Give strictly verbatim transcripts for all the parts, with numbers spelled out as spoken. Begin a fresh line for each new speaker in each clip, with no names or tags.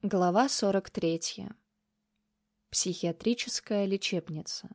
Глава сорок третья. Психиатрическая лечебница.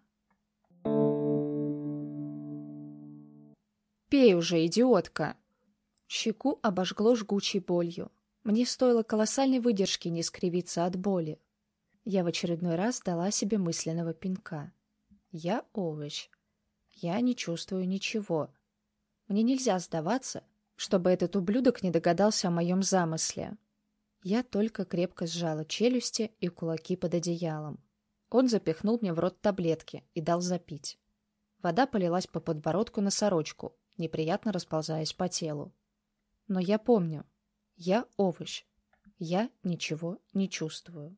«Пей уже, идиотка!» Щеку обожгло жгучей болью. Мне стоило колоссальной выдержки не скривиться от боли. Я в очередной раз дала себе мысленного пинка. Я овощ. Я не чувствую ничего. Мне нельзя сдаваться, чтобы этот ублюдок не догадался о моем замысле. Я только крепко сжала челюсти и кулаки под одеялом. Он запихнул мне в рот таблетки и дал запить. Вода полилась по подбородку на сорочку, неприятно расползаясь по телу. Но я помню. Я овощ. Я ничего не чувствую.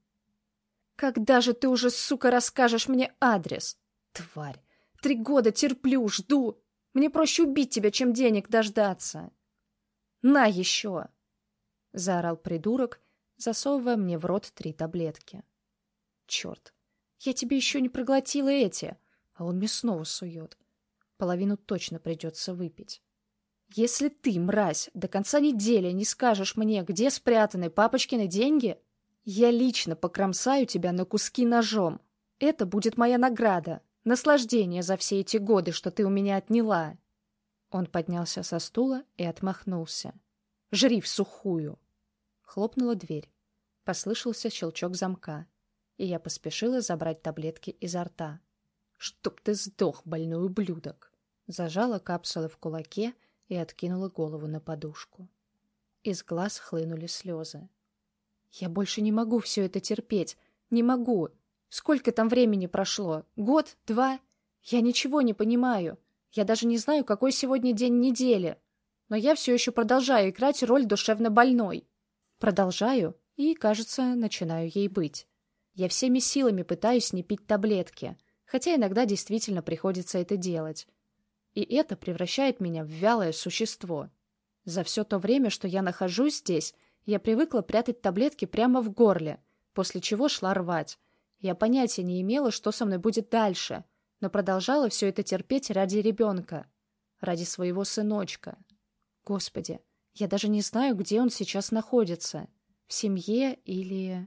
«Когда же ты уже, сука, расскажешь мне адрес? Тварь! Три года терплю, жду! Мне проще убить тебя, чем денег дождаться! На еще!» — заорал придурок, засовывая мне в рот три таблетки. «Черт! Я тебе еще не проглотила эти, а он мне снова сует. Половину точно придется выпить. Если ты, мразь, до конца недели не скажешь мне, где спрятаны папочкины деньги, я лично покромсаю тебя на куски ножом. Это будет моя награда, наслаждение за все эти годы, что ты у меня отняла». Он поднялся со стула и отмахнулся. «Жри в сухую!» Хлопнула дверь. Послышался щелчок замка, и я поспешила забрать таблетки изо рта. «Чтоб ты сдох, больной ублюдок!» Зажала капсулы в кулаке и откинула голову на подушку. Из глаз хлынули слезы. «Я больше не могу все это терпеть. Не могу. Сколько там времени прошло? Год? Два? Я ничего не понимаю. Я даже не знаю, какой сегодня день недели. Но я все еще продолжаю играть роль душевно больной. Продолжаю и, кажется, начинаю ей быть. Я всеми силами пытаюсь не пить таблетки, хотя иногда действительно приходится это делать. И это превращает меня в вялое существо. За все то время, что я нахожусь здесь, я привыкла прятать таблетки прямо в горле, после чего шла рвать. Я понятия не имела, что со мной будет дальше, но продолжала все это терпеть ради ребенка, ради своего сыночка. Господи, я даже не знаю, где он сейчас находится. В семье или...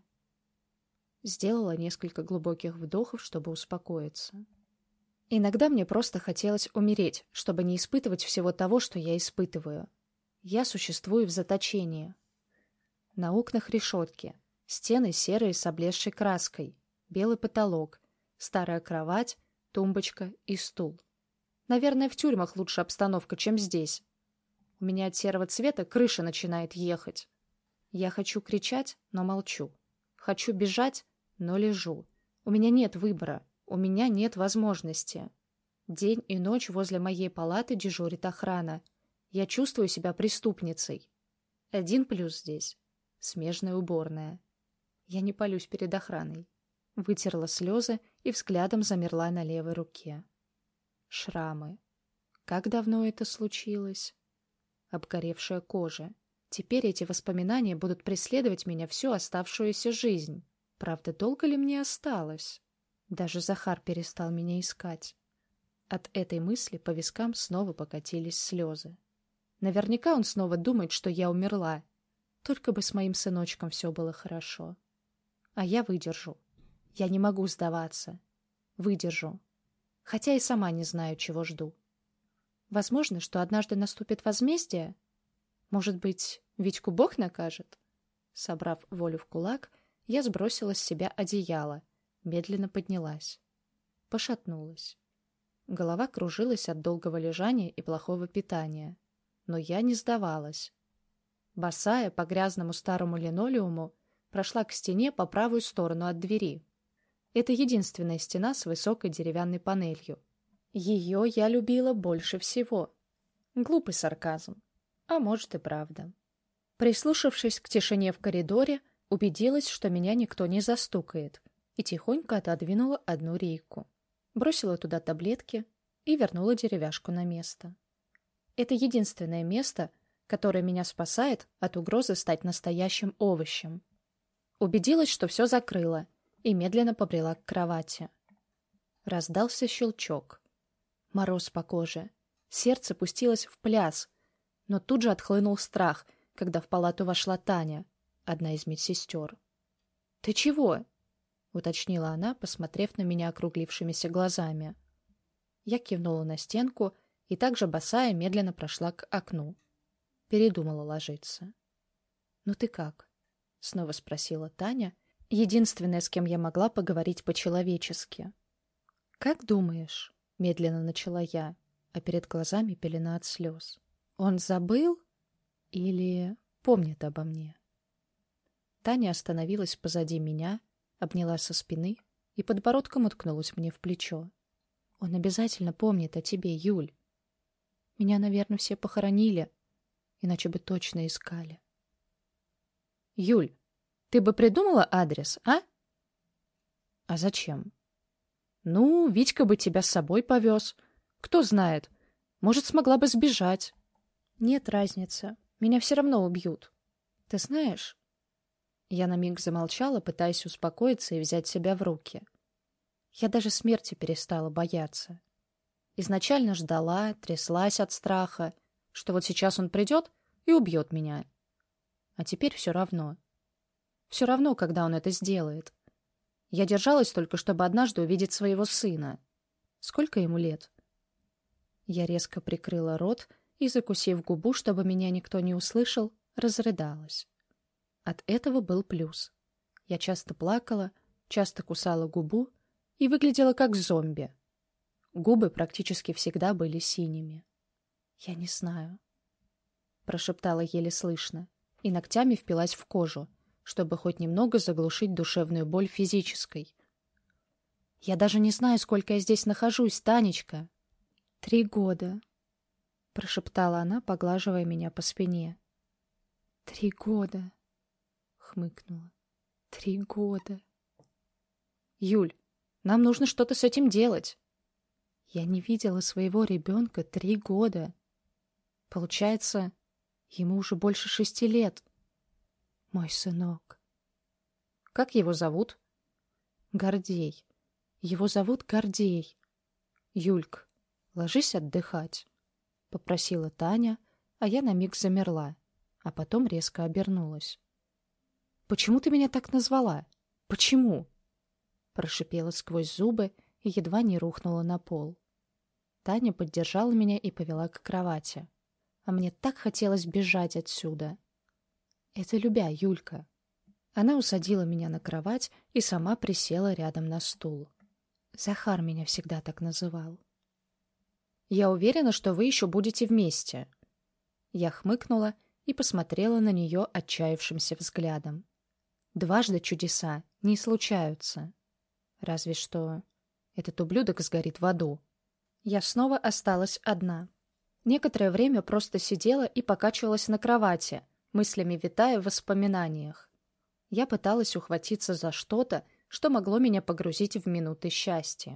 Сделала несколько глубоких вдохов, чтобы успокоиться. Иногда мне просто хотелось умереть, чтобы не испытывать всего того, что я испытываю. Я существую в заточении. На окнах решетки, стены серые с облезшей краской, белый потолок, старая кровать, тумбочка и стул. Наверное, в тюрьмах лучше обстановка, чем здесь. У меня от серого цвета крыша начинает ехать. Я хочу кричать, но молчу. Хочу бежать, но лежу. У меня нет выбора, у меня нет возможности. День и ночь возле моей палаты дежурит охрана. Я чувствую себя преступницей. Один плюс здесь — смежная уборная. Я не палюсь перед охраной. Вытерла слезы и взглядом замерла на левой руке. Шрамы. Как давно это случилось? Обгоревшая кожа. Теперь эти воспоминания будут преследовать меня всю оставшуюся жизнь. Правда, долго ли мне осталось? Даже Захар перестал меня искать. От этой мысли по вискам снова покатились слезы. Наверняка он снова думает, что я умерла. Только бы с моим сыночком все было хорошо. А я выдержу. Я не могу сдаваться. Выдержу. Хотя и сама не знаю, чего жду. Возможно, что однажды наступит возмездие. Может быть, Витьку Бог накажет? Собрав волю в кулак, я сбросила с себя одеяло, медленно поднялась. Пошатнулась. Голова кружилась от долгого лежания и плохого питания. Но я не сдавалась. Босая по грязному старому линолеуму прошла к стене по правую сторону от двери. Это единственная стена с высокой деревянной панелью. Ее я любила больше всего. Глупый сарказм. А может и правда. Прислушавшись к тишине в коридоре, убедилась, что меня никто не застукает, и тихонько отодвинула одну рейку. Бросила туда таблетки и вернула деревяшку на место. Это единственное место, которое меня спасает от угрозы стать настоящим овощем. Убедилась, что все закрыла, и медленно побрела к кровати. Раздался щелчок. Мороз по коже. Сердце пустилось в пляс, но тут же отхлынул страх, когда в палату вошла Таня, одна из медсестер. «Ты чего?» — уточнила она, посмотрев на меня округлившимися глазами. Я кивнула на стенку и также босая медленно прошла к окну. Передумала ложиться. «Ну ты как?» — снова спросила Таня, единственная, с кем я могла поговорить по-человечески. «Как думаешь?» — медленно начала я, а перед глазами пелена от слез. «Он забыл или помнит обо мне?» Таня остановилась позади меня, обняла со спины и подбородком уткнулась мне в плечо. «Он обязательно помнит о тебе, Юль. Меня, наверное, все похоронили, иначе бы точно искали». «Юль, ты бы придумала адрес, а?» «А зачем?» «Ну, Витька бы тебя с собой повез. Кто знает, может, смогла бы сбежать». «Нет разницы, меня все равно убьют. Ты знаешь...» Я на миг замолчала, пытаясь успокоиться и взять себя в руки. Я даже смерти перестала бояться. Изначально ждала, тряслась от страха, что вот сейчас он придет и убьет меня. А теперь все равно. Все равно, когда он это сделает. Я держалась только, чтобы однажды увидеть своего сына. Сколько ему лет? Я резко прикрыла рот и, закусив губу, чтобы меня никто не услышал, разрыдалась. От этого был плюс. Я часто плакала, часто кусала губу и выглядела как зомби. Губы практически всегда были синими. «Я не знаю», — прошептала еле слышно, и ногтями впилась в кожу, чтобы хоть немного заглушить душевную боль физической. «Я даже не знаю, сколько я здесь нахожусь, Танечка». «Три года», — прошептала она, поглаживая меня по спине. «Три года», — хмыкнула. «Три года». «Юль, нам нужно что-то с этим делать». Я не видела своего ребенка три года. Получается, ему уже больше шести лет. Мой сынок. Как его зовут? Гордей. Его зовут Гордей. Юльк, ложись отдыхать, — попросила Таня, а я на миг замерла, а потом резко обернулась. «Почему ты меня так назвала? Почему?» Прошипела сквозь зубы и едва не рухнула на пол. Таня поддержала меня и повела к кровати. А мне так хотелось бежать отсюда. Это Любя, Юлька. Она усадила меня на кровать и сама присела рядом на стул. Захар меня всегда так называл. «Я уверена, что вы еще будете вместе». Я хмыкнула и посмотрела на нее отчаявшимся взглядом. Дважды чудеса не случаются. Разве что этот ублюдок сгорит в аду. Я снова осталась одна. Некоторое время просто сидела и покачивалась на кровати, мыслями витая в воспоминаниях. Я пыталась ухватиться за что-то, что могло меня погрузить в минуты счастья.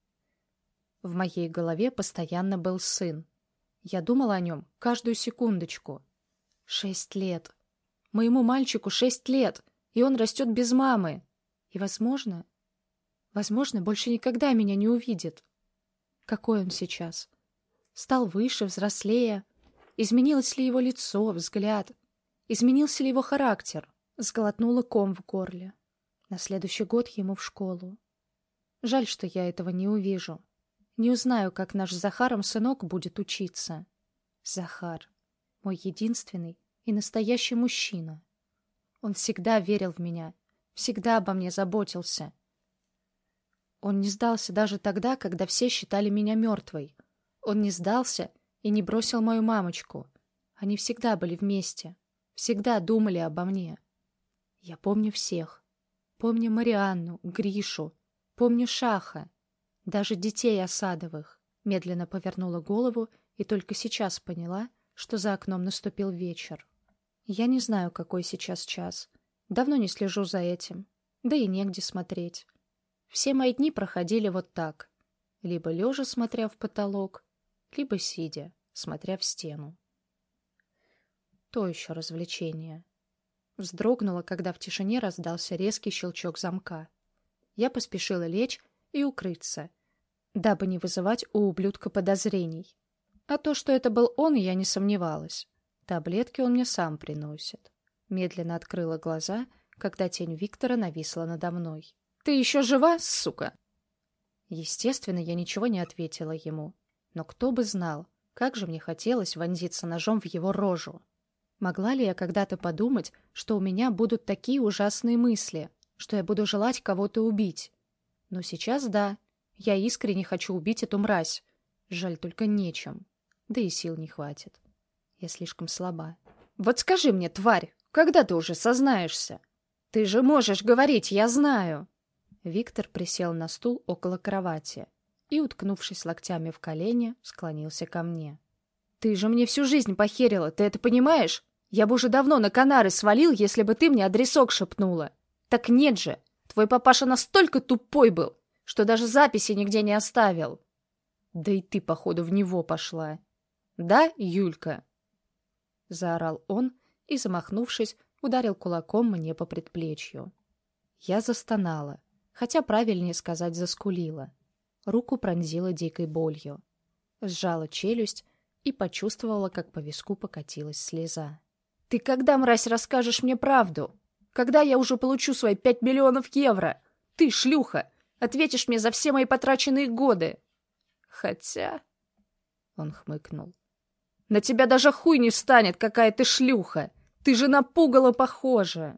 В моей голове постоянно был сын. Я думала о нем каждую секундочку. Шесть лет. Моему мальчику шесть лет, и он растет без мамы. И, возможно, возможно, больше никогда меня не увидит. Какой он сейчас? Стал выше, взрослее? Изменилось ли его лицо, взгляд? Изменился ли его характер? Сглотнула ком в горле. На следующий год ему в школу. Жаль, что я этого не увижу. Не узнаю, как наш с Захаром сынок будет учиться. Захар. Мой единственный и настоящий мужчина. Он всегда верил в меня, всегда обо мне заботился. Он не сдался даже тогда, когда все считали меня мертвой. Он не сдался и не бросил мою мамочку. Они всегда были вместе, всегда думали обо мне. Я помню всех. Помню Марианну, Гришу, помню Шаха, даже детей Осадовых. Медленно повернула голову и только сейчас поняла, что за окном наступил вечер. Я не знаю, какой сейчас час. Давно не слежу за этим. Да и негде смотреть. Все мои дни проходили вот так. Либо лежа, смотря в потолок, либо сидя, смотря в стену. То еще развлечение. Вздрогнула, когда в тишине раздался резкий щелчок замка. Я поспешила лечь и укрыться, дабы не вызывать у ублюдка подозрений. А то, что это был он, я не сомневалась. Таблетки он мне сам приносит. Медленно открыла глаза, когда тень Виктора нависла надо мной. «Ты еще жива, сука?» Естественно, я ничего не ответила ему. Но кто бы знал, как же мне хотелось вонзиться ножом в его рожу. Могла ли я когда-то подумать, что у меня будут такие ужасные мысли, что я буду желать кого-то убить? Но сейчас да, я искренне хочу убить эту мразь. Жаль, только нечем. Да и сил не хватит. Я слишком слаба. «Вот скажи мне, тварь, когда ты уже сознаешься? Ты же можешь говорить, я знаю!» Виктор присел на стул около кровати и, уткнувшись локтями в колени, склонился ко мне. «Ты же мне всю жизнь похерила, ты это понимаешь? Я бы уже давно на Канары свалил, если бы ты мне адресок шепнула. Так нет же, твой папаша настолько тупой был, что даже записи нигде не оставил. Да и ты, походу, в него пошла. Да, Юлька?» Заорал он и, замахнувшись, ударил кулаком мне по предплечью. Я застонала, хотя правильнее сказать заскулила. Руку пронзила дикой болью. Сжала челюсть и почувствовала, как по виску покатилась слеза. «Ты когда, мразь, расскажешь мне правду? Когда я уже получу свои пять миллионов евро? Ты, шлюха, ответишь мне за все мои потраченные годы. Хотя...» Он хмыкнул. «На тебя даже хуй не встанет, какая ты шлюха! Ты же на пугало похожа!»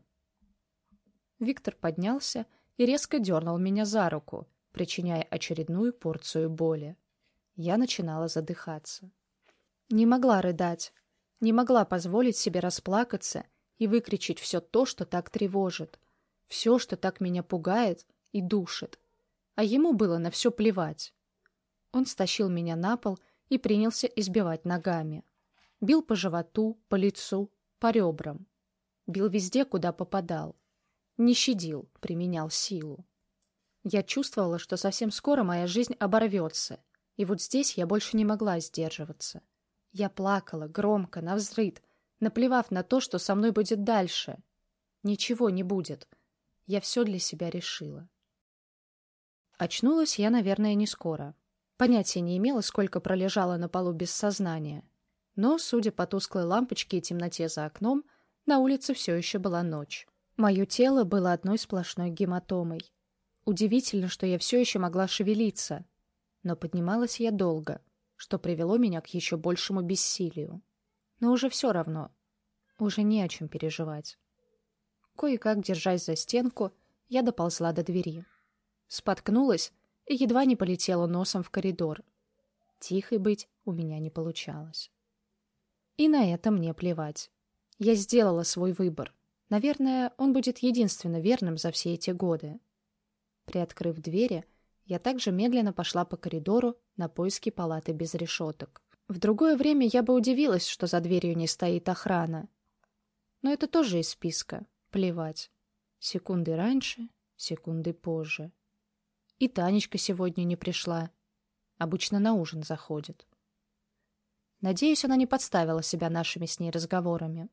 Виктор поднялся и резко дернул меня за руку, причиняя очередную порцию боли. Я начинала задыхаться. Не могла рыдать, не могла позволить себе расплакаться и выкричить все то, что так тревожит, все, что так меня пугает и душит. А ему было на все плевать. Он стащил меня на пол и принялся избивать ногами. Бил по животу, по лицу, по ребрам. Бил везде, куда попадал. Не щадил, применял силу. Я чувствовала, что совсем скоро моя жизнь оборвется, и вот здесь я больше не могла сдерживаться. Я плакала громко, навзрыд, наплевав на то, что со мной будет дальше. Ничего не будет. Я все для себя решила. Очнулась я, наверное, не скоро. Понятия не имела, сколько пролежала на полу без сознания. Но, судя по тусклой лампочке и темноте за окном, на улице все еще была ночь. Мое тело было одной сплошной гематомой. Удивительно, что я все еще могла шевелиться. Но поднималась я долго, что привело меня к еще большему бессилию. Но уже все равно. Уже не о чем переживать. Кое-как, держась за стенку, я доползла до двери. Споткнулась и едва не полетела носом в коридор. Тихой быть у меня не получалось. И на это мне плевать. Я сделала свой выбор. Наверное, он будет единственно верным за все эти годы. Приоткрыв двери, я также медленно пошла по коридору на поиски палаты без решеток. В другое время я бы удивилась, что за дверью не стоит охрана. Но это тоже из списка. Плевать. Секунды раньше, секунды позже. И Танечка сегодня не пришла. Обычно на ужин заходит. Надеюсь, она не подставила себя нашими с ней разговорами.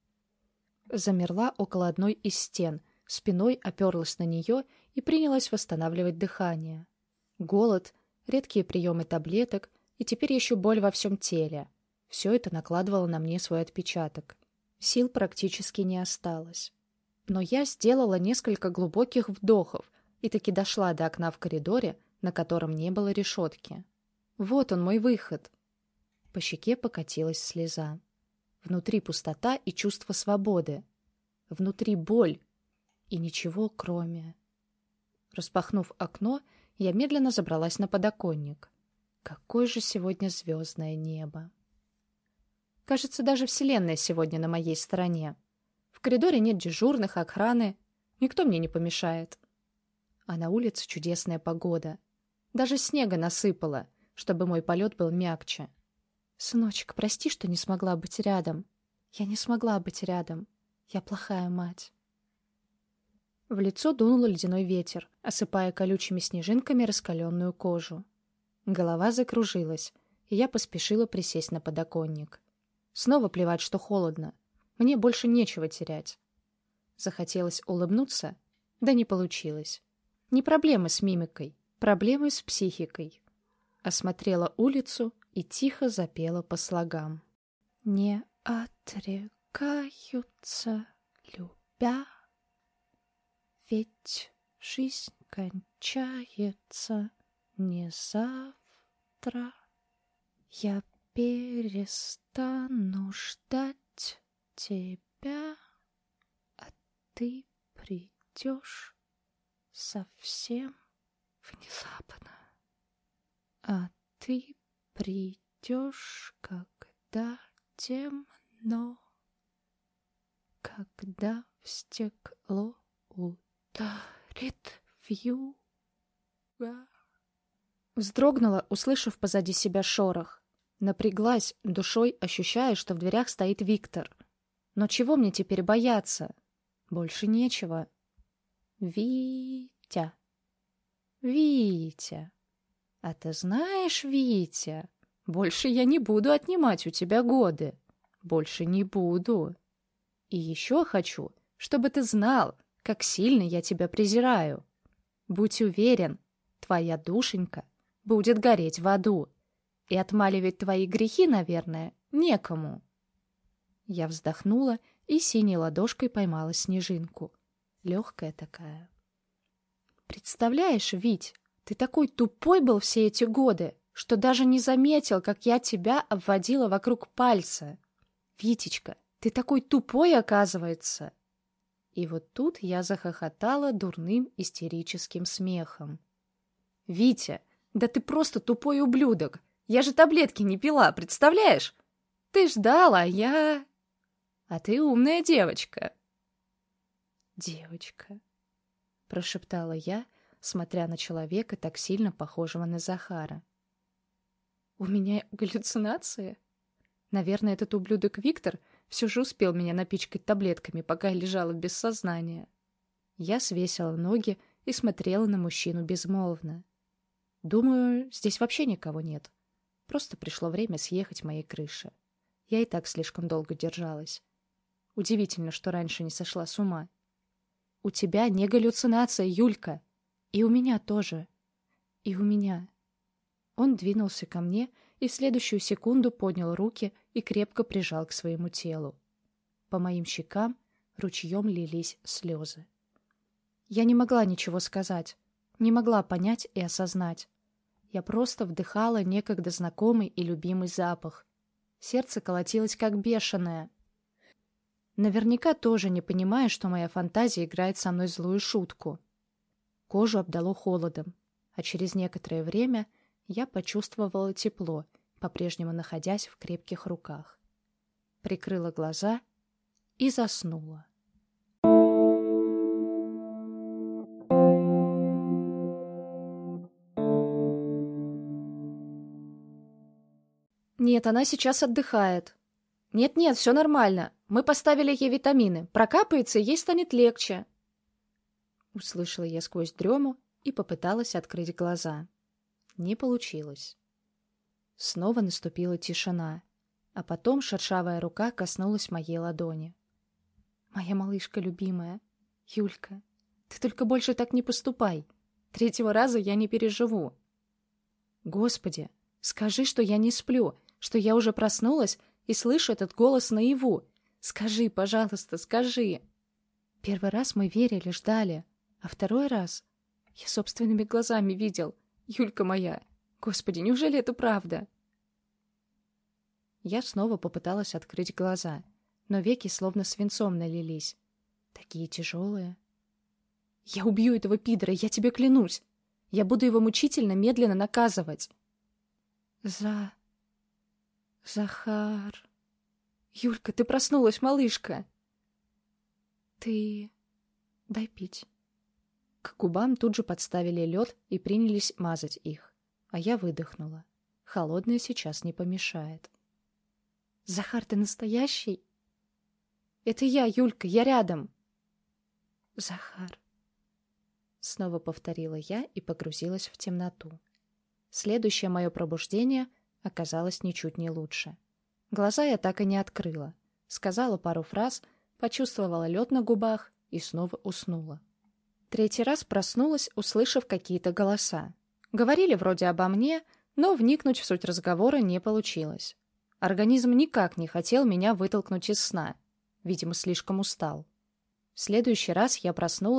Замерла около одной из стен, спиной оперлась на нее и принялась восстанавливать дыхание. Голод, редкие приемы таблеток и теперь еще боль во всем теле. Все это накладывало на мне свой отпечаток. Сил практически не осталось. Но я сделала несколько глубоких вдохов и таки дошла до окна в коридоре, на котором не было решетки. Вот он, мой выход. По щеке покатилась слеза. Внутри пустота и чувство свободы. Внутри боль и ничего кроме. Распахнув окно, я медленно забралась на подоконник. Какое же сегодня звездное небо! Кажется, даже Вселенная сегодня на моей стороне. В коридоре нет дежурных, охраны. Никто мне не помешает. А на улице чудесная погода. Даже снега насыпало, чтобы мой полет был мягче. Сыночек, прости, что не смогла быть рядом. Я не смогла быть рядом. Я плохая мать. В лицо дунул ледяной ветер, осыпая колючими снежинками раскаленную кожу. Голова закружилась, и я поспешила присесть на подоконник. Снова плевать, что холодно. Мне больше нечего терять. Захотелось улыбнуться, да не получилось. Не проблемы с мимикой, проблемы с психикой. Осмотрела улицу и тихо запела по слогам. Не отрекаются, любя. Ведь жизнь кончается не завтра. Я перестану ждать тебя, а ты придешь совсем внезапно. А ты придешь, когда темно, когда в стекло ударит вьюга. Вздрогнула, услышав позади себя шорох. Напряглась, душой ощущая, что в дверях стоит Виктор. Но чего мне теперь бояться? Больше нечего. Витя. Витя. А ты знаешь, Витя, больше я не буду отнимать у тебя годы. Больше не буду. И еще хочу, чтобы ты знал, как сильно я тебя презираю. Будь уверен, твоя душенька будет гореть в аду. И отмаливать твои грехи, наверное, некому. Я вздохнула и синей ладошкой поймала снежинку. Легкая такая. Представляешь, Вить, ты такой тупой был все эти годы, что даже не заметил, как я тебя обводила вокруг пальца. Витечка, ты такой тупой, оказывается. И вот тут я захохотала дурным истерическим смехом. Витя, да ты просто тупой ублюдок. Я же таблетки не пила, представляешь? Ты ждала, а я... А ты умная девочка. Девочка, прошептала я, смотря на человека, так сильно похожего на Захара. У меня галлюцинации? Наверное, этот ублюдок Виктор все же успел меня напичкать таблетками, пока я лежала без сознания. Я свесила ноги и смотрела на мужчину безмолвно. Думаю, здесь вообще никого нет. Просто пришло время съехать моей крыши. Я и так слишком долго держалась. Удивительно, что раньше не сошла с ума. У тебя не галлюцинация, Юлька. И у меня тоже. И у меня. Он двинулся ко мне и в следующую секунду поднял руки и крепко прижал к своему телу. По моим щекам ручьем лились слезы. Я не могла ничего сказать, не могла понять и осознать. Я просто вдыхала некогда знакомый и любимый запах. Сердце колотилось как бешеное. Наверняка тоже не понимая, что моя фантазия играет со мной злую шутку. Кожу обдало холодом, а через некоторое время я почувствовала тепло, по-прежнему находясь в крепких руках. Прикрыла глаза и заснула. Нет, она сейчас отдыхает. Нет-нет, все нормально. Мы поставили ей витамины. Прокапается, и ей станет легче. Услышала я сквозь дрему и попыталась открыть глаза. Не получилось. Снова наступила тишина, а потом шершавая рука коснулась моей ладони. Моя малышка любимая. Юлька, ты только больше так не поступай. Третьего раза я не переживу. Господи, скажи, что я не сплю, что я уже проснулась и слышу этот голос наяву. Скажи, пожалуйста, скажи. Первый раз мы верили, ждали, а второй раз я собственными глазами видел. Юлька моя, Господи, неужели это правда? Я снова попыталась открыть глаза, но веки словно свинцом налились. Такие тяжелые. Я убью этого пидора, я тебе клянусь. Я буду его мучительно, медленно наказывать. За... Захар... Юлька, ты проснулась, малышка. Ты... Дай пить. К губам тут же подставили лед и принялись мазать их. А я выдохнула. Холодное сейчас не помешает. Захар, ты настоящий? Это я, Юлька, я рядом. Захар. Снова повторила я и погрузилась в темноту. Следующее мое пробуждение оказалось ничуть не лучше. Глаза я так и не открыла. Сказала пару фраз, почувствовала лед на губах и снова уснула. Третий раз проснулась, услышав какие-то голоса. Говорили вроде обо мне, но вникнуть в суть разговора не получилось. Организм никак не хотел меня вытолкнуть из сна. Видимо, слишком устал. В следующий раз я проснулась,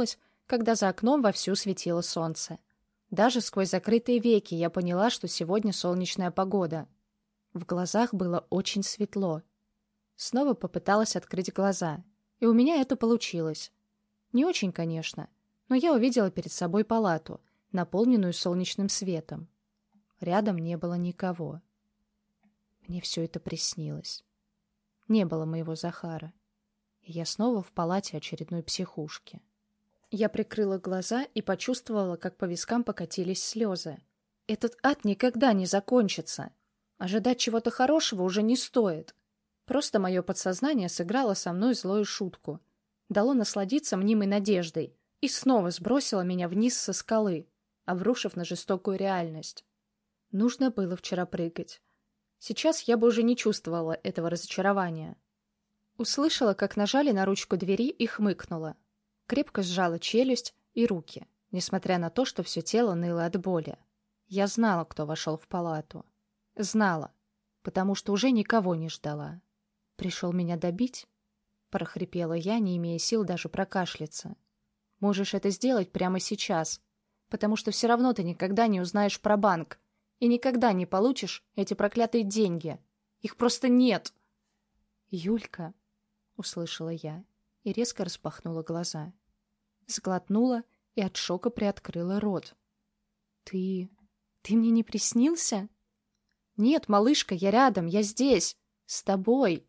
когда за окном вовсю светило солнце. Даже сквозь закрытые веки я поняла, что сегодня солнечная погода. В глазах было очень светло. Снова попыталась открыть глаза, и у меня это получилось. Не очень, конечно, но я увидела перед собой палату, наполненную солнечным светом. Рядом не было никого. Мне все это приснилось. Не было моего Захара. И я снова в палате очередной психушки. Я прикрыла глаза и почувствовала, как по вискам покатились слезы. Этот ад никогда не закончится. Ожидать чего-то хорошего уже не стоит. Просто мое подсознание сыграло со мной злую шутку. Дало насладиться мнимой надеждой и снова сбросило меня вниз со скалы, обрушив на жестокую реальность. Нужно было вчера прыгать. Сейчас я бы уже не чувствовала этого разочарования. Услышала, как нажали на ручку двери и хмыкнула. Крепко сжала челюсть и руки, несмотря на то, что все тело ныло от боли. Я знала, кто вошел в палату. Знала, потому что уже никого не ждала. «Пришел меня добить?» — прохрипела я, не имея сил даже прокашляться. «Можешь это сделать прямо сейчас, потому что все равно ты никогда не узнаешь про банк и никогда не получишь эти проклятые деньги. Их просто нет!» «Юлька!» — услышала я и резко распахнула глаза. Сглотнула и от шока приоткрыла рот. «Ты... ты мне не приснился?» «Нет, малышка, я рядом, я здесь, с тобой!»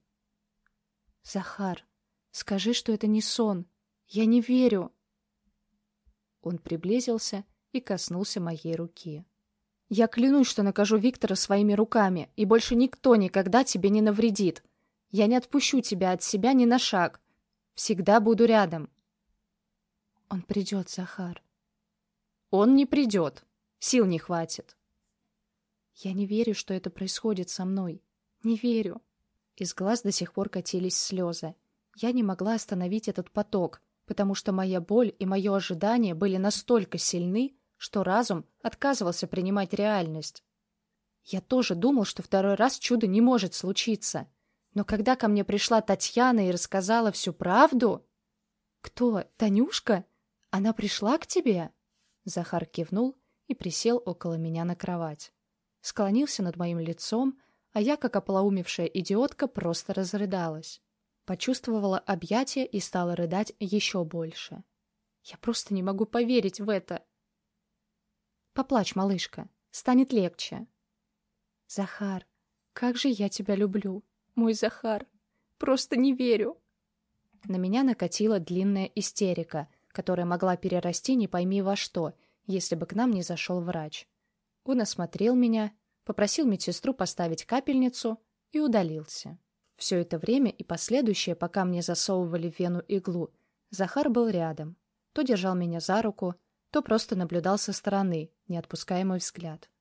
«Захар, скажи, что это не сон. Я не верю!» Он приблизился и коснулся моей руки. «Я клянусь, что накажу Виктора своими руками, и больше никто никогда тебе не навредит. Я не отпущу тебя от себя ни на шаг. Всегда буду рядом». «Он придет, Захар». «Он не придет. Сил не хватит». «Я не верю, что это происходит со мной. Не верю». Из глаз до сих пор катились слезы. Я не могла остановить этот поток, потому что моя боль и мое ожидание были настолько сильны, что разум отказывался принимать реальность. Я тоже думал, что второй раз чудо не может случиться. Но когда ко мне пришла Татьяна и рассказала всю правду... «Кто? Танюшка? Она пришла к тебе?» Захар кивнул и присел около меня на кровать. Склонился над моим лицом, а я, как ополоумевшая идиотка, просто разрыдалась. Почувствовала объятия и стала рыдать еще больше. Я просто не могу поверить в это. «Поплачь, малышка, станет легче». «Захар, как же я тебя люблю, мой Захар, просто не верю». На меня накатила длинная истерика, которая могла перерасти не пойми во что, если бы к нам не зашел врач. Он осмотрел меня, попросил медсестру поставить капельницу и удалился. Все это время и последующее, пока мне засовывали в вену иглу, Захар был рядом. То держал меня за руку, то просто наблюдал со стороны, не отпуская мой взгляд.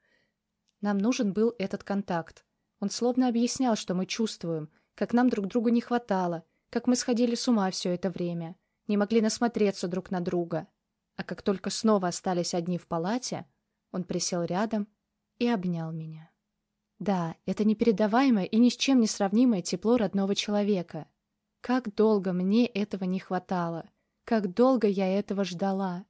Нам нужен был этот контакт. Он словно объяснял, что мы чувствуем, как нам друг другу не хватало, как мы сходили с ума все это время, не могли насмотреться друг на друга. А как только снова остались одни в палате, он присел рядом и обнял меня. Да, это непередаваемое и ни с чем не сравнимое тепло родного человека. Как долго мне этого не хватало, как долго я этого ждала.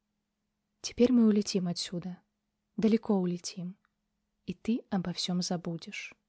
Теперь мы улетим отсюда, далеко улетим, и ты обо всем забудешь.